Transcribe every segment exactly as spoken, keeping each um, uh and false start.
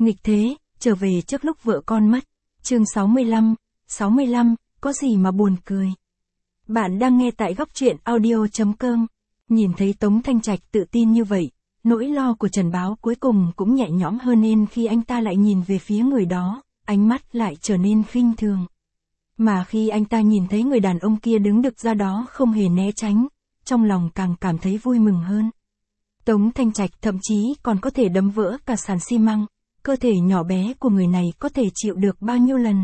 Nghịch thế, trở về trước lúc vợ con mất. Chương sáu mươi lăm, sáu mươi lăm, có gì mà buồn cười. Bạn đang nghe tại góc truyện audio chấm com. Nhìn thấy Tống Thanh Trạch tự tin như vậy, nỗi lo của Trần Báo cuối cùng cũng nhẹ nhõm hơn, nên khi anh ta lại nhìn về phía người đó, ánh mắt lại trở nên khinh thường. Mà khi anh ta nhìn thấy người đàn ông kia đứng đực ra đó không hề né tránh, trong lòng càng cảm thấy vui mừng hơn. Tống Thanh Trạch thậm chí còn có thể đấm vỡ cả sàn xi măng, cơ thể nhỏ bé của người này có thể chịu được bao nhiêu lần.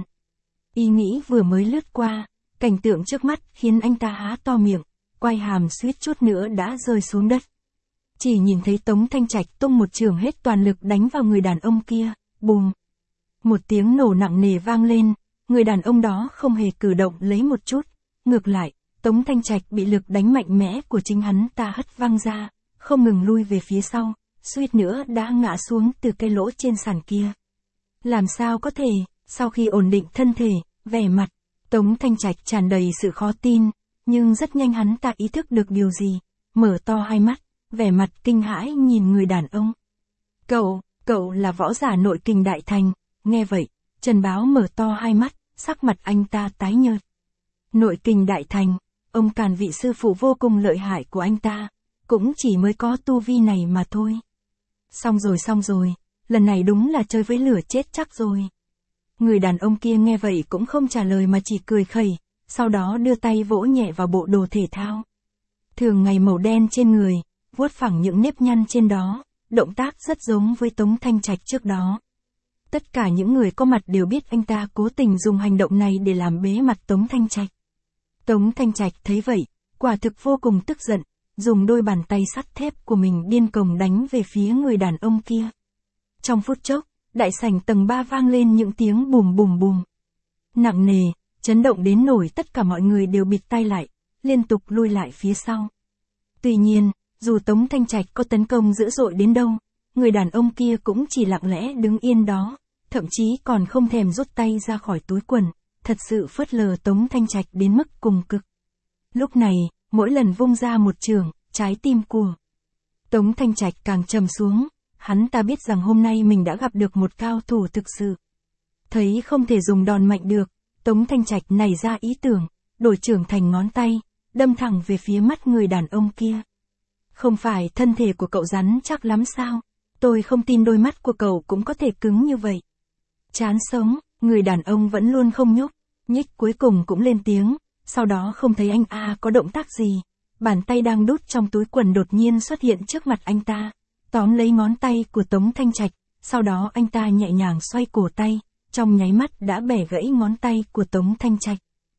Ý nghĩ vừa mới lướt qua, cảnh tượng trước mắt khiến anh ta há to miệng, quay hàm suýt chút nữa đã rơi xuống đất. Chỉ nhìn thấy Tống Thanh Trạch tung một chưởng hết toàn lực đánh vào người đàn ông kia, bùm. Một tiếng nổ nặng nề vang lên, người đàn ông đó không hề cử động lấy một chút, ngược lại, Tống Thanh Trạch bị lực đánh mạnh mẽ của chính hắn ta hất văng ra, không ngừng lui về phía sau, suýt nữa đã ngã xuống từ cái lỗ trên sàn kia. Làm sao có thể? Sau khi ổn định thân thể, vẻ mặt Tống Thanh Trạch tràn đầy sự khó tin, nhưng rất nhanh hắn ta ý thức được điều gì, mở to hai mắt, vẻ mặt kinh hãi nhìn người đàn ông. Cậu, cậu là võ giả nội kình đại thành. Nghe vậy, Trần Báo mở to hai mắt, sắc mặt anh ta tái nhợt. Nội kình đại thành, ông Càn vị sư phụ vô cùng lợi hại của anh ta, cũng chỉ mới có tu vi này mà thôi. Xong rồi xong rồi, lần này đúng là chơi với lửa chết chắc rồi. Người đàn ông kia nghe vậy cũng không trả lời mà chỉ cười khẩy, sau đó đưa tay vỗ nhẹ vào bộ đồ thể thao. Thường ngày màu đen trên người, vuốt phẳng những nếp nhăn trên đó, động tác rất giống với Tống Thanh Trạch trước đó. Tất cả những người có mặt đều biết anh ta cố tình dùng hành động này để làm bế mặt Tống Thanh Trạch. Tống Thanh Trạch thấy vậy, quả thực vô cùng tức giận, dùng đôi bàn tay sắt thép của mình điên cuồng đánh về phía người đàn ông kia. Trong phút chốc, đại sảnh tầng ba vang lên những tiếng bùm bùm bùm. Nặng nề, chấn động đến nỗi tất cả mọi người đều bịt tai lại, liên tục lui lại phía sau. Tuy nhiên, dù Tống Thanh Trạch có tấn công dữ dội đến đâu, người đàn ông kia cũng chỉ lặng lẽ đứng yên đó, thậm chí còn không thèm rút tay ra khỏi túi quần, thật sự phớt lờ Tống Thanh Trạch đến mức cùng cực. Lúc này, mỗi lần vung ra một chưởng, trái tim của Tống Thanh Trạch càng trầm xuống, hắn ta biết rằng hôm nay mình đã gặp được một cao thủ thực sự. Thấy không thể dùng đòn mạnh được, Tống Thanh Trạch nảy ra ý tưởng, đổi chưởng thành ngón tay, đâm thẳng về phía mắt người đàn ông kia. Không phải thân thể của cậu rắn chắc lắm sao? Tôi không tin đôi mắt của cậu cũng có thể cứng như vậy. Chán sống, người đàn ông vẫn luôn không nhúc nhích cuối cùng cũng lên tiếng, sau đó không thấy anh A có động tác gì. Bàn tay đang đút trong túi quần đột nhiên xuất hiện trước mặt anh ta, tóm lấy ngón tay của Tống Thanh Trạch, sau đó anh ta nhẹ nhàng xoay cổ tay, trong nháy mắt đã bẻ gãy ngón tay của Tống Thanh Trạch.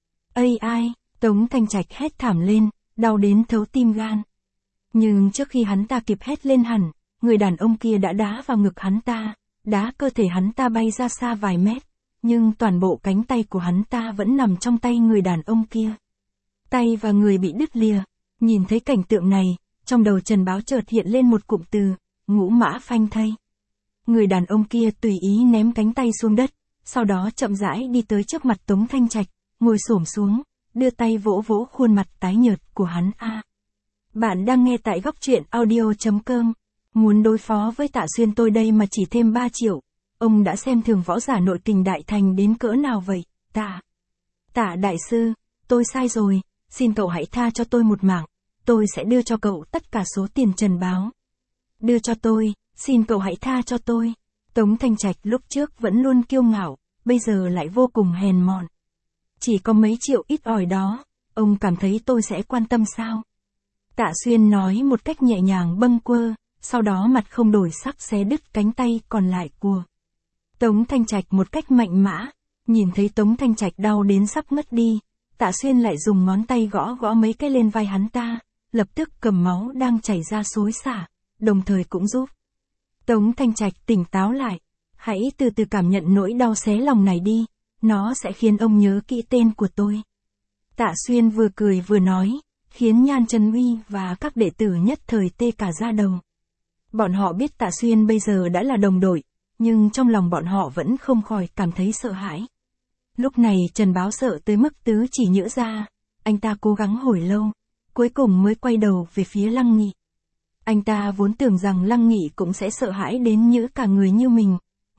Ây ai, Tống Thanh Trạch hét thảm lên, đau đến thấu tim gan. Nhưng trước khi hắn ta kịp hét lên hẳn, người đàn ông kia đã đá vào ngực hắn ta, đá cơ thể hắn ta bay ra xa vài mét, nhưng toàn bộ cánh tay của hắn ta vẫn nằm trong tay người đàn ông kia. Tay và người bị đứt lìa, nhìn thấy cảnh tượng này, trong đầu Trần Báo chợt hiện lên một cụm từ, ngũ mã phanh thây. Người đàn ông kia tùy ý ném cánh tay xuống đất, sau đó chậm rãi đi tới trước mặt Tống Thanh Trạch, ngồi xổm xuống, đưa tay vỗ vỗ khuôn mặt tái nhợt của hắn A. Bạn đang nghe tại góc truyện audio chấm com. Muốn đối phó với Tạ Xuyên tôi đây mà chỉ thêm ba triệu. Ông đã xem thường võ giả nội kình đại thành đến cỡ nào vậy, Tạ? Tạ đại sư, tôi sai rồi, xin cậu hãy tha cho tôi một mạng. Tôi sẽ đưa cho cậu tất cả số tiền Trần Báo. Đưa cho tôi, xin cậu hãy tha cho tôi. Tống Thanh Trạch lúc trước vẫn luôn kiêu ngạo, bây giờ lại vô cùng hèn mọn. Chỉ có mấy triệu ít ỏi đó, ông cảm thấy tôi sẽ quan tâm sao? Tạ Xuyên nói một cách nhẹ nhàng bâng quơ, sau đó mặt không đổi sắc xé đứt cánh tay còn lại của Tống Thanh Trạch một cách mạnh mẽ. Nhìn thấy Tống Thanh Trạch đau đến sắp ngất đi, Tạ Xuyên lại dùng ngón tay gõ gõ mấy cái lên vai hắn ta, lập tức cầm máu đang chảy ra xối xả, đồng thời cũng giúp Tống Thanh Trạch tỉnh táo lại. Hãy từ từ cảm nhận nỗi đau xé lòng này đi, nó sẽ khiến ông nhớ kỹ tên của tôi. Tạ Xuyên vừa cười vừa nói, khiến Nhan Trần Uy và các đệ tử nhất thời tê cả da đầu. Bọn họ biết Tạ Xuyên bây giờ đã là đồng đội, nhưng trong lòng bọn họ vẫn không khỏi cảm thấy sợ hãi. Lúc này Trần Báo sợ tới mức tứ chỉ nhỡ ra, anh ta cố gắng hồi lâu, cuối cùng mới quay đầu về phía Lăng Nghị. Anh ta vốn tưởng rằng Lăng Nghị cũng sẽ sợ hãi đến nhỡ cả người như mình,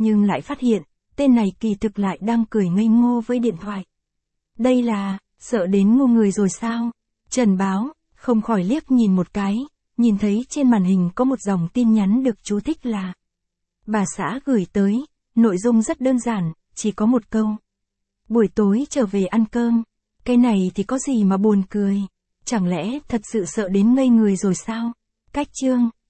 nhưng lại phát hiện, tên này kỳ thực lại đang cười ngây ngô với điện thoại. Đây là, sợ đến ngu người rồi sao? Trần Báo, không khỏi liếc nhìn một cái, nhìn thấy trên màn hình có một dòng tin nhắn được chú thích là bà xã gửi tới, nội dung rất đơn giản, chỉ có một câu. Buổi tối trở về ăn cơm, cái này thì có gì mà buồn cười, chẳng lẽ thật sự sợ đến ngây người rồi sao? Cách chương